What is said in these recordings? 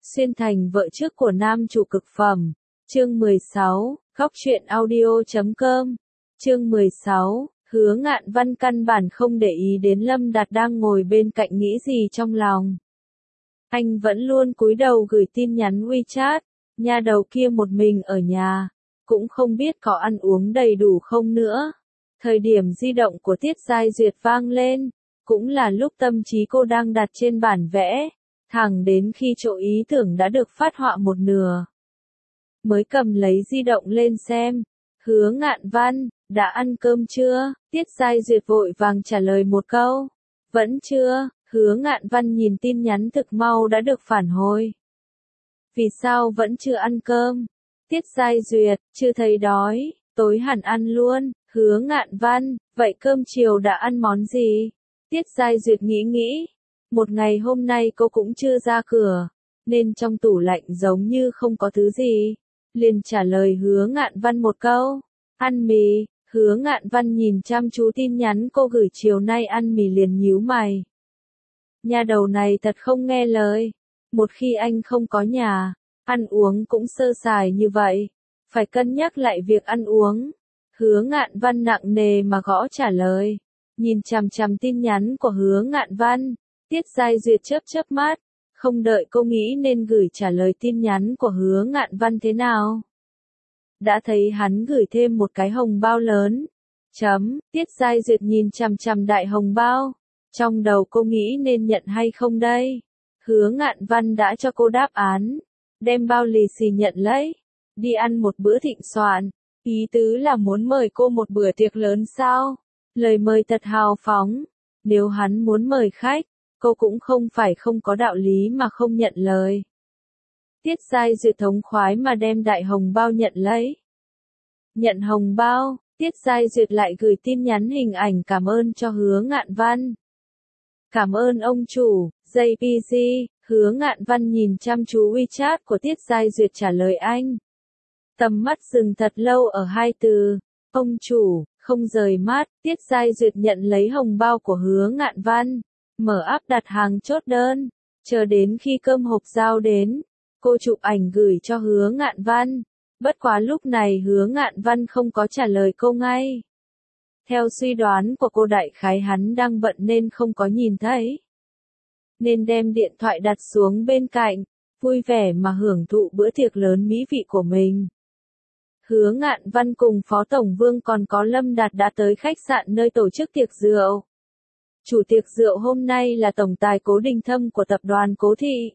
Xuyên thành vợ trước của nam chủ cực phẩm. Chương 16, góc truyện audio.com. Chương 16, Hứa Ngạn Văn căn bản không để ý đến Lâm Đạt đang ngồi bên cạnh nghĩ gì trong lòng. Anh vẫn luôn cúi đầu gửi tin nhắn WeChat, nha đầu kia một mình ở nhà, cũng không biết có ăn uống đầy đủ không nữa. Thời điểm di động của Tiết Giai Duyệt vang lên, cũng là lúc tâm trí cô đang đặt trên bản vẽ, thẳng đến khi chỗ ý tưởng đã được phát họa một nửa. Mới cầm lấy di động lên xem, Hứa Ngạn Văn, đã ăn cơm chưa? Tiết Giai Duyệt vội vàng trả lời một câu, vẫn chưa. Hứa Ngạn Văn nhìn tin nhắn thực mau đã được phản hồi. Vì sao vẫn chưa ăn cơm? Tiết Giai Duyệt, chưa thấy đói, tối hẳn ăn luôn. Hứa Ngạn Văn, vậy cơm chiều đã ăn món gì? Tiết Giai Duyệt nghĩ, một ngày hôm nay cô cũng chưa ra cửa, nên trong tủ lạnh giống như không có thứ gì. Liền trả lời Hứa Ngạn Văn một câu, ăn mì. Hứa Ngạn Văn nhìn chăm chú tin nhắn cô gửi chiều nay ăn mì liền nhíu mày. Nhà đầu này thật không nghe lời, một khi anh không có nhà, ăn uống cũng sơ sài như vậy, phải cân nhắc lại việc ăn uống. Hứa Ngạn Văn nặng nề mà gõ trả lời, nhìn chằm chằm tin nhắn của Hứa Ngạn Văn, Tiết Giai Duyệt chớp mắt, không đợi cô nghĩ nên gửi trả lời tin nhắn của Hứa Ngạn Văn thế nào. Đã thấy hắn gửi thêm một cái hồng bao lớn. Tiết Giai Duyệt nhìn chằm chằm đại hồng bao, trong đầu cô nghĩ nên nhận hay không đây. Hứa Ngạn Văn đã cho cô đáp án, đem bao lì xì nhận lấy, đi ăn một bữa thịnh soạn. Ý tứ là muốn mời cô một bữa tiệc lớn sao? Lời mời thật hào phóng. Nếu hắn muốn mời khách, cô cũng không phải không có đạo lý mà không nhận lời. Tiết Giai Duyệt thống khoái mà đem đại hồng bao nhận lấy. Nhận hồng bao, Tiết Giai Duyệt lại gửi tin nhắn hình ảnh cảm ơn cho Hứa Ngạn Văn. Cảm ơn ông chủ, JPG. Hứa Ngạn Văn nhìn chăm chú WeChat của Tiết Giai Duyệt trả lời anh. Tầm mắt dừng thật lâu ở hai từ, ông chủ, không rời mắt. Tiết Giai Duyệt nhận lấy hồng bao của Hứa Ngạn Văn, mở app đặt hàng chốt đơn, chờ đến khi cơm hộp giao đến, cô chụp ảnh gửi cho Hứa Ngạn Văn. Bất quá lúc này Hứa Ngạn Văn không có trả lời cô ngay. Theo suy đoán của cô đại khái hắn đang bận nên không có nhìn thấy. Nên đem điện thoại đặt xuống bên cạnh, vui vẻ mà hưởng thụ bữa tiệc lớn mỹ vị của mình. Hứa Ngạn Văn cùng Phó Tổng Vương còn có Lâm Đạt đã tới khách sạn nơi tổ chức tiệc rượu. Chủ tiệc rượu hôm nay là tổng tài Cố Đình Thâm của tập đoàn Cố Thị.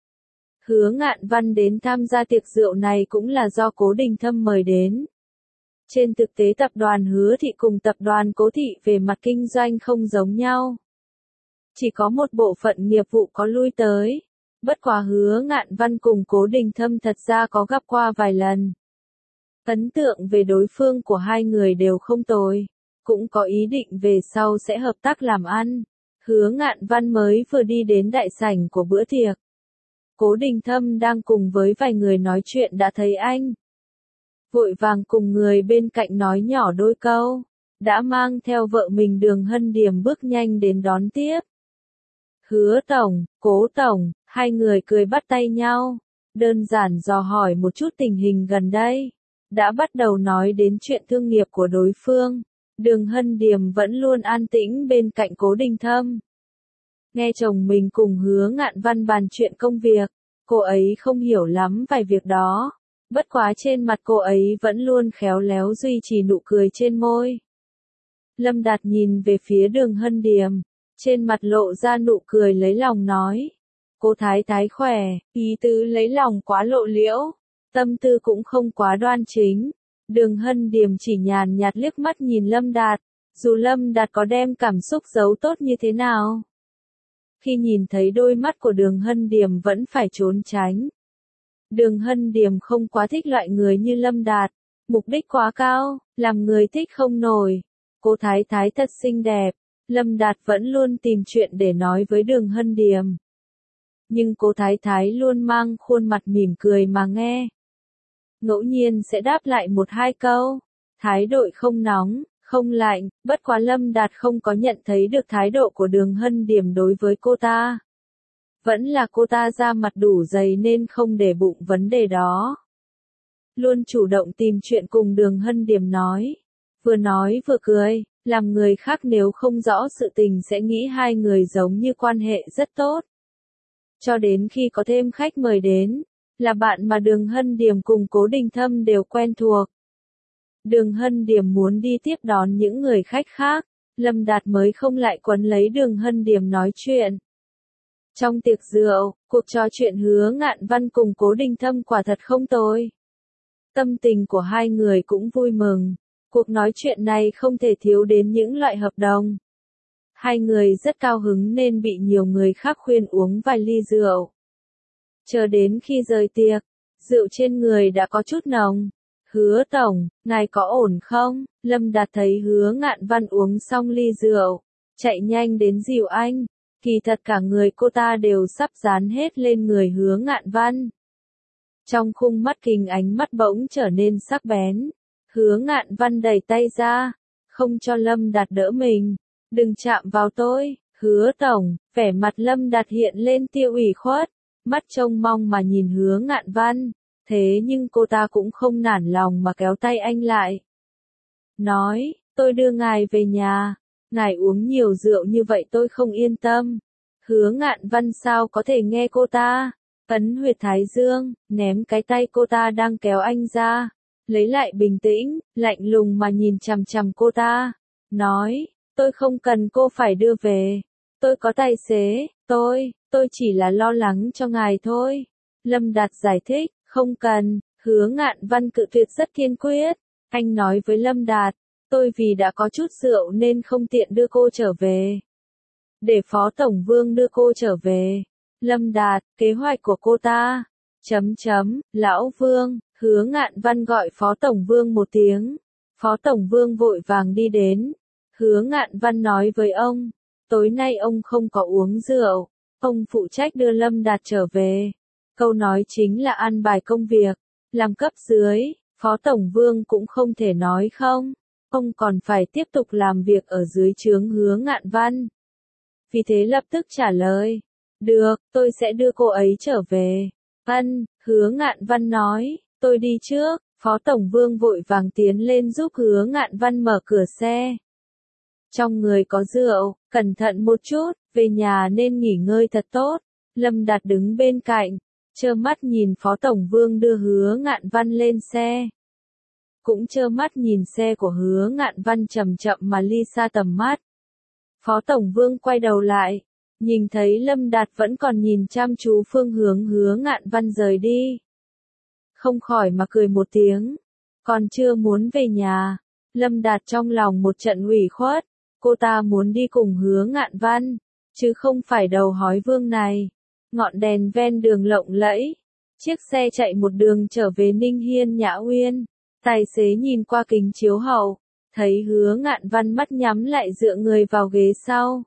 Hứa Ngạn Văn đến tham gia tiệc rượu này cũng là do Cố Đình Thâm mời đến. Trên thực tế tập đoàn Hứa Thị cùng tập đoàn Cố Thị về mặt kinh doanh không giống nhau. Chỉ có một bộ phận nghiệp vụ có lui tới. Bất quá Hứa Ngạn Văn cùng Cố Đình Thâm thật ra có gặp qua vài lần. Ấn tượng về đối phương của hai người đều không tồi, cũng có ý định về sau sẽ hợp tác làm ăn. Hứa Ngạn Văn mới vừa đi đến đại sảnh của bữa tiệc. Cố Đình Thâm đang cùng với vài người nói chuyện đã thấy anh. Vội vàng cùng người bên cạnh nói nhỏ đôi câu, đã mang theo vợ mình Đường Hân Điềm bước nhanh đến đón tiếp. Hứa Tổng, Cố Tổng, hai người cười bắt tay nhau, đơn giản dò hỏi một chút tình hình gần đây. Đã bắt đầu nói đến chuyện thương nghiệp của đối phương, Đường Hân Điềm vẫn luôn an tĩnh bên cạnh Cố Đình Thâm. Nghe chồng mình cùng Hứa Ngạn Văn bàn chuyện công việc, cô ấy không hiểu lắm vài việc đó. Bất quá trên mặt cô ấy vẫn luôn khéo léo duy trì nụ cười trên môi. Lâm Đạt nhìn về phía Đường Hân Điềm, trên mặt lộ ra nụ cười lấy lòng nói. Cô Thái Thái khỏe, ý tứ lấy lòng quá lộ liễu, tâm tư cũng không quá đoan chính. Đường Hân Điềm chỉ nhàn nhạt liếc mắt nhìn Lâm Đạt, dù Lâm Đạt có đem cảm xúc giấu tốt như thế nào. Khi nhìn thấy đôi mắt của Đường Hân Điềm vẫn phải trốn tránh. Đường Hân Điềm không quá thích loại người như Lâm Đạt, mục đích quá cao, làm người thích không nổi. Cô Thái Thái thật xinh đẹp, Lâm Đạt vẫn luôn tìm chuyện để nói với Đường Hân Điềm. Nhưng cô Thái Thái luôn mang khuôn mặt mỉm cười mà nghe. Ngẫu nhiên sẽ đáp lại một hai câu, thái độ không nóng, không lạnh, bất quá Lâm Đạt không có nhận thấy được thái độ của Đường Hân Điềm đối với cô ta. Vẫn là cô ta da mặt đủ dày nên không để bụng vấn đề đó. Luôn chủ động tìm chuyện cùng Đường Hân Điềm nói vừa cười, làm người khác nếu không rõ sự tình sẽ nghĩ hai người giống như quan hệ rất tốt. Cho đến khi có thêm khách mời đến, là bạn mà Đường Hân Điềm cùng Cố Đình Thâm đều quen thuộc. Đường Hân Điềm muốn đi tiếp đón những người khách khác, Lâm Đạt mới không lại quấn lấy Đường Hân Điềm nói chuyện. Trong tiệc rượu, cuộc trò chuyện Hứa Ngạn Văn cùng Cố Đình Thâm quả thật không tồi. Tâm tình của hai người cũng vui mừng, cuộc nói chuyện này không thể thiếu đến những loại hợp đồng. Hai người rất cao hứng nên bị nhiều người khác khuyên uống vài ly rượu. Chờ đến khi rời tiệc, rượu trên người đã có chút nồng. Hứa tổng, ngài có ổn không? Lâm Đạt thấy Hứa Ngạn Văn uống xong ly rượu, chạy nhanh đến dìu anh. Kỳ thật cả người cô ta đều sắp dán hết lên người Hứa Ngạn Văn. Trong khung mắt Kình ánh mắt bỗng trở nên sắc bén. Hứa Ngạn Văn đẩy tay ra, không cho Lâm Đạt đỡ mình. Đừng chạm vào tôi, Hứa tổng. Vẻ mặt Lâm Đạt hiện lên tia ủy khuất, mắt trông mong mà nhìn Hứa Ngạn Văn. Thế nhưng cô ta cũng không nản lòng mà kéo tay anh lại. Nói, tôi đưa ngài về nhà. Ngài uống nhiều rượu như vậy tôi không yên tâm. Hứa Ngạn Văn sao có thể nghe cô ta? Ấn huyệt thái dương, ném cái tay cô ta đang kéo anh ra. Lấy lại bình tĩnh, lạnh lùng mà nhìn chằm chằm cô ta. Nói, tôi không cần cô phải đưa về. Tôi có tài xế, tôi chỉ là lo lắng cho ngài thôi. Lâm Đạt giải thích, không cần. Hứa Ngạn Văn cự tuyệt rất kiên quyết. Anh nói với Lâm Đạt, tôi vì đã có chút rượu nên không tiện đưa cô trở về. Để Phó Tổng Vương đưa cô trở về. Lâm Đạt, kế hoạch của cô ta. Lão Vương, Hứa Ngạn Văn gọi Phó Tổng Vương một tiếng. Phó Tổng Vương vội vàng đi đến. Hứa Ngạn Văn nói với ông, tối nay ông không có uống rượu, ông phụ trách đưa Lâm Đạt trở về. Câu nói chính là an bài công việc, làm cấp dưới, Phó Tổng Vương cũng không thể nói không. Ông còn phải tiếp tục làm việc ở dưới trướng Hứa Ngạn Văn. Vì thế lập tức trả lời, được, tôi sẽ đưa cô ấy trở về. Hứa Ngạn Văn nói, tôi đi trước. Phó Tổng Vương vội vàng tiến lên giúp Hứa Ngạn Văn mở cửa xe. Trong người có rượu, cẩn thận một chút, về nhà nên nghỉ ngơi thật tốt. Lâm Đạt đứng bên cạnh, trơ mắt nhìn Phó Tổng Vương đưa Hứa Ngạn Văn lên xe. Cũng trơ mắt nhìn xe của Hứa Ngạn Văn chậm chậm mà ly xa tầm mắt. Phó Tổng Vương quay đầu lại, nhìn thấy Lâm Đạt vẫn còn nhìn chăm chú phương hướng Hứa Ngạn Văn rời đi. Không khỏi mà cười một tiếng, còn chưa muốn về nhà. Lâm Đạt trong lòng một trận ủy khuất, cô ta muốn đi cùng Hứa Ngạn Văn, chứ không phải đầu hói vương này. Ngọn đèn ven đường lộng lẫy, chiếc xe chạy một đường trở về Ninh Hiên Nhã Uyên. Tài xế nhìn qua kính chiếu hậu, thấy Hứa Ngạn Văn mắt nhắm lại dựa người vào ghế sau.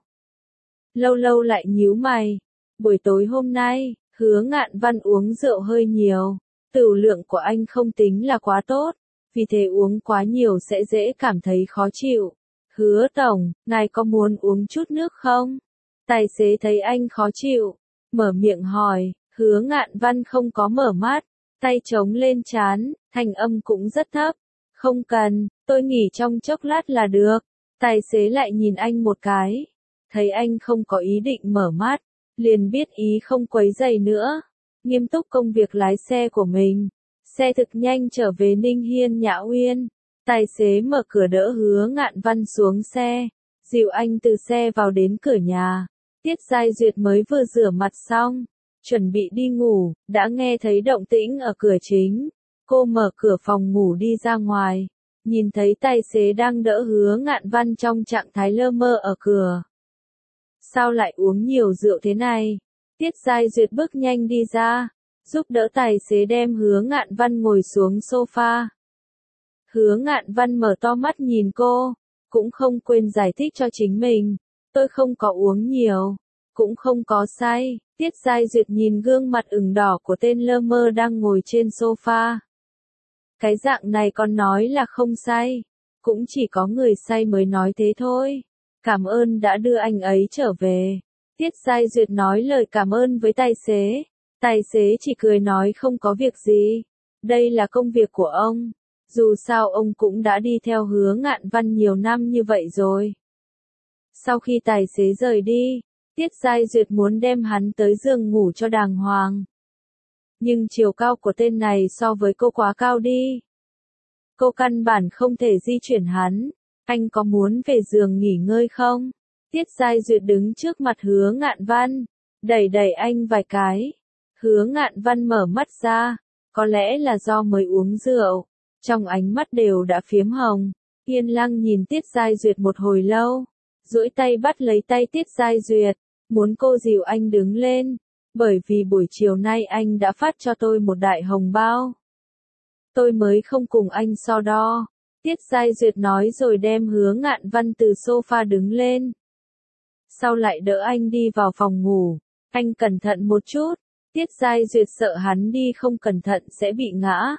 Lâu lâu lại nhíu mày. Buổi tối hôm nay, Hứa Ngạn Văn uống rượu hơi nhiều. Tửu lượng của anh không tính là quá tốt, vì thế uống quá nhiều sẽ dễ cảm thấy khó chịu. Hứa tổng, ngài có muốn uống chút nước không? Tài xế thấy anh khó chịu, mở miệng hỏi. Hứa Ngạn Văn không có mở mắt, tay chống lên trán, thanh âm cũng rất thấp. Không cần, tôi nghỉ trong chốc lát là được. Tài xế lại nhìn anh một cái, thấy anh không có ý định mở mắt, liền biết ý không quấy rầy nữa. Nghiêm túc công việc lái xe của mình. Xe thực nhanh trở về Ninh Hiên Nhã Uyên. Tài xế mở cửa đỡ Hứa Ngạn Văn xuống xe, dìu anh từ xe vào đến cửa nhà. Tiết Giai Duyệt mới vừa rửa mặt xong, chuẩn bị đi ngủ, đã nghe thấy động tĩnh ở cửa chính. Cô mở cửa phòng ngủ đi ra ngoài, nhìn thấy tài xế đang đỡ Hứa Ngạn Văn trong trạng thái lơ mơ ở cửa. Sao lại uống nhiều rượu thế này? Tiết Giai Duyệt bước nhanh đi ra, giúp đỡ tài xế đem Hứa Ngạn Văn ngồi xuống sofa. Hứa Ngạn Văn mở to mắt nhìn cô, cũng không quên giải thích cho chính mình. Tôi không có uống nhiều, cũng không có say. Tiết Giai Duyệt nhìn gương mặt ửng đỏ của tên lơ mơ đang ngồi trên sofa. Cái dạng này còn nói là không say, cũng chỉ có người say mới nói thế thôi. Cảm ơn đã đưa anh ấy trở về. Tiết Giai Duyệt nói lời cảm ơn với tài xế. Tài xế chỉ cười nói không có việc gì. Đây là công việc của ông. Dù sao ông cũng đã đi theo Hứa Ngạn Văn nhiều năm như vậy rồi. Sau khi tài xế rời đi, Tiết Giai Duyệt muốn đem hắn tới giường ngủ cho đàng hoàng. Nhưng chiều cao của tên này so với cô quá cao đi. Cô căn bản không thể di chuyển hắn. Anh có muốn về giường nghỉ ngơi không? Tiết Giai Duyệt đứng trước mặt Hứa Ngạn Văn, đẩy đẩy anh vài cái. Hứa Ngạn Văn mở mắt ra, có lẽ là do mới uống rượu, trong ánh mắt đều đã phiếm hồng, yên lặng nhìn Tiết Giai Duyệt một hồi lâu, duỗi tay bắt lấy tay Tiết Giai Duyệt, muốn cô dìu anh đứng lên, bởi vì buổi chiều nay anh đã phát cho tôi một đại hồng bao. Tôi mới không cùng anh so đo. Tiết Giai Duyệt nói rồi đem Hứa Ngạn Văn từ sofa đứng lên. Sau lại đỡ anh đi vào phòng ngủ. Anh cẩn thận một chút. Tiết Giai Duyệt sợ hắn đi không cẩn thận sẽ bị ngã.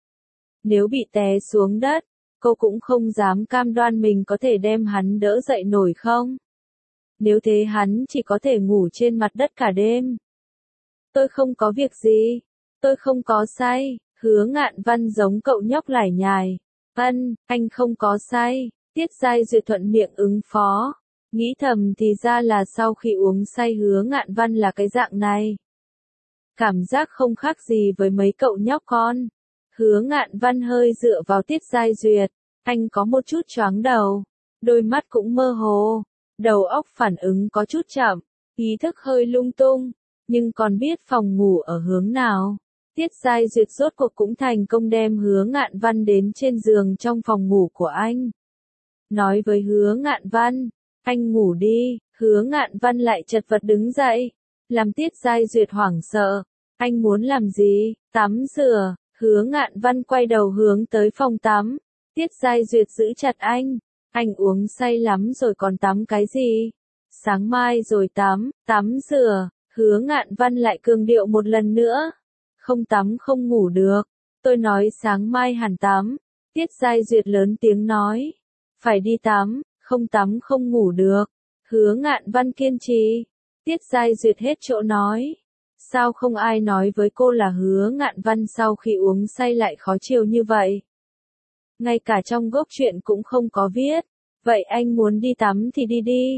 Nếu bị té xuống đất, cô cũng không dám cam đoan mình có thể đem hắn đỡ dậy nổi không. Nếu thế hắn chỉ có thể ngủ trên mặt đất cả đêm. Tôi không có việc gì. Tôi không có say. Hứa Ngạn Văn giống cậu nhóc lải nhải. Anh không có say. Tiết Giai Duyệt thuận miệng ứng phó. Nghĩ thầm thì ra là sau khi uống say Hứa Ngạn Văn là cái dạng này. Cảm giác không khác gì với mấy cậu nhóc con. Hứa Ngạn Văn hơi dựa vào Tiết Giai Duyệt. Anh có một chút choáng đầu. Đôi mắt cũng mơ hồ. Đầu óc phản ứng có chút chậm. Ý thức hơi lung tung. Nhưng còn biết phòng ngủ ở hướng nào. Tiết Giai Duyệt rốt cuộc cũng thành công đem Hứa Ngạn Văn đến trên giường trong phòng ngủ của anh. Nói với Hứa Ngạn Văn, anh ngủ đi. Hứa Ngạn Văn lại chật vật đứng dậy, làm Tiết Giai Duyệt hoảng sợ. Anh muốn làm gì? Tắm rửa. Hứa Ngạn Văn quay đầu hướng tới phòng tắm. Tiết Giai Duyệt giữ chặt anh. Anh uống say lắm rồi còn tắm cái gì? Sáng mai rồi tắm rửa. Hứa Ngạn Văn lại cường điệu một lần nữa. Không tắm không ngủ được. Tôi nói sáng mai hẳn tắm. Tiết Giai Duyệt lớn tiếng nói. Phải đi tắm, không tắm không ngủ được. Hứa Ngạn Văn kiên trì. Tiết Giai Duyệt hết chỗ nói. Sao không ai nói với cô là Hứa Ngạn Văn sau khi uống say lại khó chịu như vậy? Ngay cả trong gốc truyện cũng không có viết. Vậy anh muốn đi tắm thì đi đi.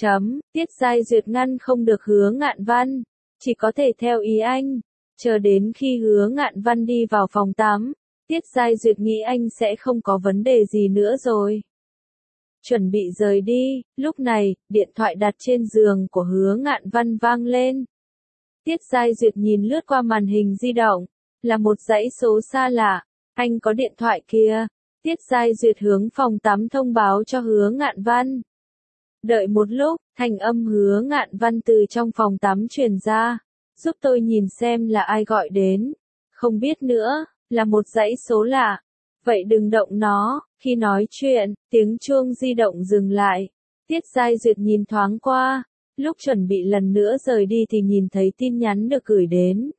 Tiết Giai Duyệt ngăn không được Hứa Ngạn Văn. Chỉ có thể theo ý anh. Chờ đến khi Hứa Ngạn Văn đi vào phòng tắm, Tiết Giai Duyệt nghĩ anh sẽ không có vấn đề gì nữa rồi. Chuẩn bị rời đi, lúc này, điện thoại đặt trên giường của Hứa Ngạn Văn vang lên. Tiết Giai Duyệt nhìn lướt qua màn hình di động, là một dãy số xa lạ. Anh có điện thoại kìa. Tiết Giai Duyệt hướng phòng tắm thông báo cho Hứa Ngạn Văn. Đợi một lúc, thanh âm Hứa Ngạn Văn từ trong phòng tắm truyền ra. Giúp tôi nhìn xem là ai gọi đến. Không biết nữa, là một dãy số lạ. Vậy đừng động nó. Khi nói chuyện, tiếng chuông di động dừng lại. Tiết Giai Duyệt nhìn thoáng qua. Lúc chuẩn bị lần nữa rời đi thì nhìn thấy tin nhắn được gửi đến.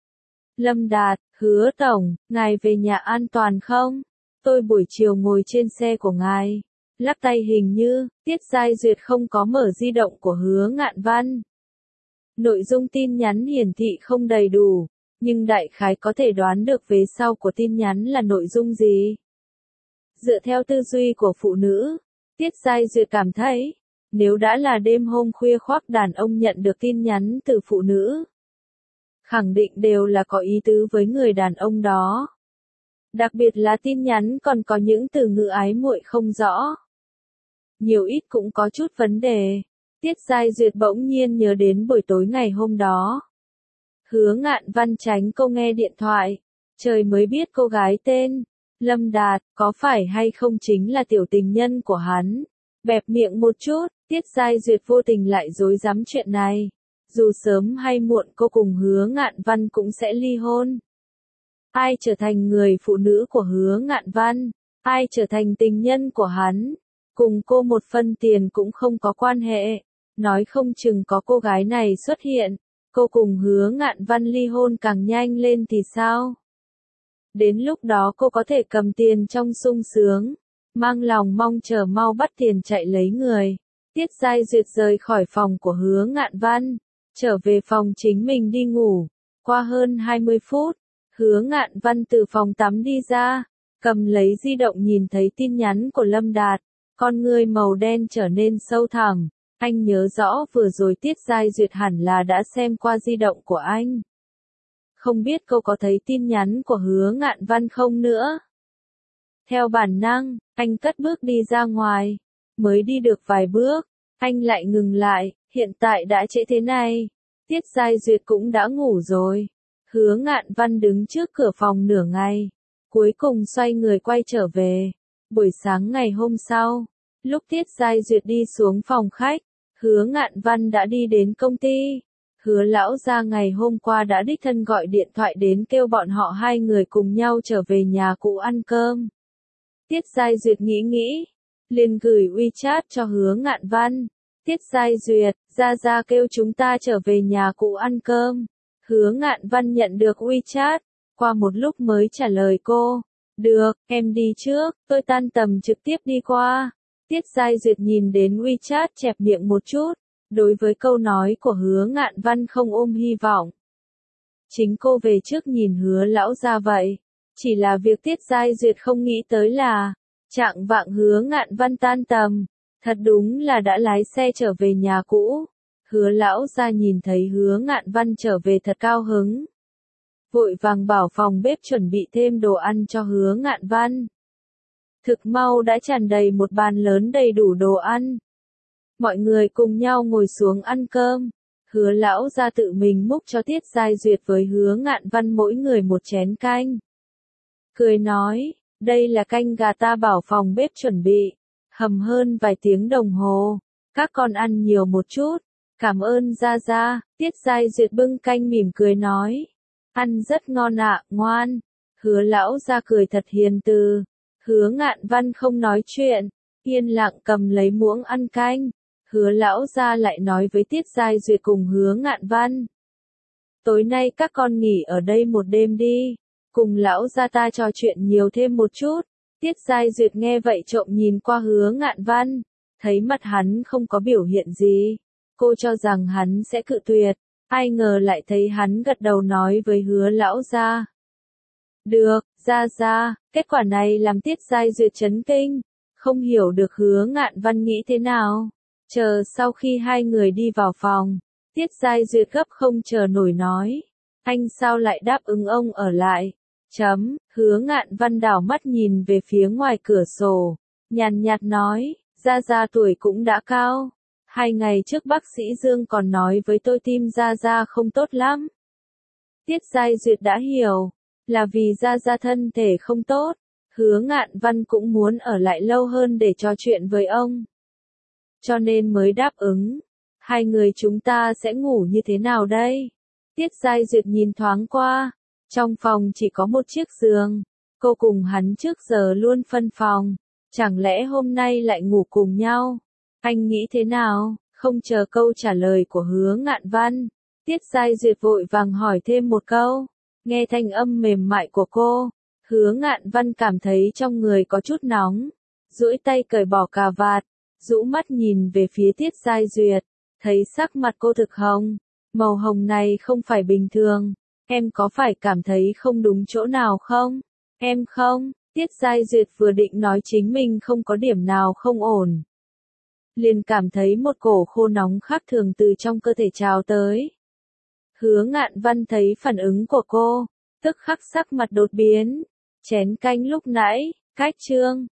Lâm Đạt, Hứa Tổng, ngài về nhà an toàn không? Tôi buổi chiều ngồi trên xe của ngài. Lắc tay hình như, Tiết Giai Duyệt không có mở di động của Hứa Ngạn Văn. Nội dung tin nhắn hiển thị không đầy đủ, nhưng đại khái có thể đoán được vế sau của tin nhắn là nội dung gì. Dựa theo tư duy của phụ nữ, Tiết Giai Duyệt cảm thấy, nếu đã là đêm hôm khuya khoác đàn ông nhận được tin nhắn từ phụ nữ, khẳng định đều là có ý tứ với người đàn ông đó. Đặc biệt là tin nhắn còn có những từ ngữ ái muội không rõ. Nhiều ít cũng có chút vấn đề. Tiết Giai Duyệt bỗng nhiên nhớ đến buổi tối ngày hôm đó. Hứa Ngạn Văn tránh cô nghe điện thoại. Trời mới biết cô gái tên Lâm Đạt có phải hay không chính là tiểu tình nhân của hắn. Bẹp miệng một chút, Tiết Giai Duyệt vô tình lại dối dám chuyện này. Dù sớm hay muộn cô cùng Hứa Ngạn Văn cũng sẽ ly hôn. Ai trở thành người phụ nữ của Hứa Ngạn Văn, ai trở thành tình nhân của hắn, cùng cô một phân tiền cũng không có quan hệ. Nói không chừng có cô gái này xuất hiện, cô cùng Hứa Ngạn Văn ly hôn càng nhanh lên thì sao? Đến lúc đó cô có thể cầm tiền trong sung sướng, mang lòng mong chờ mau bắt tiền chạy lấy người. Tiết Giai Duyệt rời khỏi phòng của Hứa Ngạn Văn, trở về phòng chính mình đi ngủ. Qua hơn 20 phút, Hứa Ngạn Văn từ phòng tắm đi ra, cầm lấy di động nhìn thấy tin nhắn của Lâm Đạt, con ngươi màu đen trở nên sâu thẳm. Anh nhớ rõ vừa rồi Tiết Giai Duyệt hẳn là đã xem qua di động của anh. Không biết cô có thấy tin nhắn của Hứa Ngạn Văn không nữa. Theo bản năng, anh cất bước đi ra ngoài. Mới đi được vài bước, anh lại ngừng lại, hiện tại đã trễ thế này. Tiết Giai Duyệt cũng đã ngủ rồi. Hứa Ngạn Văn đứng trước cửa phòng nửa ngày, cuối cùng xoay người quay trở về. Buổi sáng ngày hôm sau, lúc Tiết Giai Duyệt đi xuống phòng khách, Hứa Ngạn Văn đã đi đến công ty. Hứa lão gia ngày hôm qua đã đích thân gọi điện thoại đến kêu bọn họ hai người cùng nhau trở về nhà cũ ăn cơm. Tiết Giai Duyệt nghĩ, liền gửi WeChat cho Hứa Ngạn Văn. Tiết Giai Duyệt, gia kêu chúng ta trở về nhà cũ ăn cơm. Hứa Ngạn Văn nhận được WeChat, qua một lúc mới trả lời cô. Được, em đi trước, tôi tan tầm trực tiếp đi qua. Tiết Giai Duyệt nhìn đến WeChat chẹp miệng một chút. Đối với câu nói của Hứa Ngạn Văn không ôm hy vọng. Chính cô về trước nhìn Hứa lão gia vậy. Chỉ là việc Tiết Giai Duyệt không nghĩ tới là, chạng vạng Hứa Ngạn Văn tan tầm, thật đúng là đã lái xe trở về nhà cũ. Hứa lão gia nhìn thấy Hứa Ngạn Văn trở về thật cao hứng. Vội vàng bảo phòng bếp chuẩn bị thêm đồ ăn cho Hứa Ngạn Văn. Thực mau đã tràn đầy một bàn lớn đầy đủ đồ ăn. Mọi người cùng nhau ngồi xuống ăn cơm. Hứa lão gia tự mình múc cho Tiết Giai Duyệt với Hứa Ngạn Văn mỗi người một chén canh. Cười nói, đây là canh gà ta bảo phòng bếp chuẩn bị, hầm hơn vài tiếng đồng hồ, các con ăn nhiều một chút, cảm ơn gia. Tiết Giai Duyệt bưng canh mỉm cười nói, ăn rất ngon ạ, ngoan. Hứa lão gia cười thật hiền từ. Hứa Ngạn Văn không nói chuyện, yên lặng cầm lấy muỗng ăn canh. Hứa lão gia lại nói với Tiết Giai Duyệt cùng Hứa Ngạn Văn. Tối nay các con nghỉ ở đây một đêm đi, cùng lão gia ta trò chuyện nhiều thêm một chút. Tiết Giai Duyệt nghe vậy trộm nhìn qua Hứa Ngạn Văn, thấy mặt hắn không có biểu hiện gì. Cô cho rằng hắn sẽ cự tuyệt, ai ngờ lại thấy hắn gật đầu nói với Hứa lão gia. Được, gia, kết quả này làm Tiết Giai Duyệt chấn kinh, không hiểu được Hứa Ngạn Văn nghĩ thế nào. Chờ sau khi hai người đi vào phòng, Tiết Giai Duyệt gấp không chờ nổi nói, anh sao lại đáp ứng ông ở lại? Hứa Ngạn Văn đảo mắt nhìn về phía ngoài cửa sổ, nhàn nhạt nói, gia tuổi cũng đã cao. 2 ngày trước bác sĩ Dương còn nói với tôi tim gia không tốt lắm. Tiết Giai Duyệt đã hiểu, là vì gia thân thể không tốt. Hứa Ngạn Văn cũng muốn ở lại lâu hơn để trò chuyện với ông, cho nên mới đáp ứng. 2 người chúng ta sẽ ngủ như thế nào đây? Tiết Giai Duyệt nhìn thoáng qua, trong phòng chỉ có một chiếc giường, cô cùng hắn trước giờ luôn phân phòng, chẳng lẽ hôm nay lại ngủ cùng nhau? Anh nghĩ thế nào? Không chờ câu trả lời của Hứa Ngạn Văn, Tiết Giai Duyệt vội vàng hỏi thêm một câu. Nghe thanh âm mềm mại của cô, Hứa Ngạn Văn cảm thấy trong người có chút nóng, duỗi tay cởi bỏ cà vạt, rũ mắt nhìn về phía Tiết Giai Duyệt, thấy sắc mặt cô thực hồng, màu hồng này không phải bình thường, em có phải cảm thấy không đúng chỗ nào không? Em không, Tiết Giai Duyệt vừa định nói chính mình không có điểm nào không ổn, liền cảm thấy một cổ khô nóng khác thường từ trong cơ thể trào tới. Hứa Ngạn Văn thấy phản ứng của cô, tức khắc sắc mặt đột biến, chén canh lúc nãy, cách chương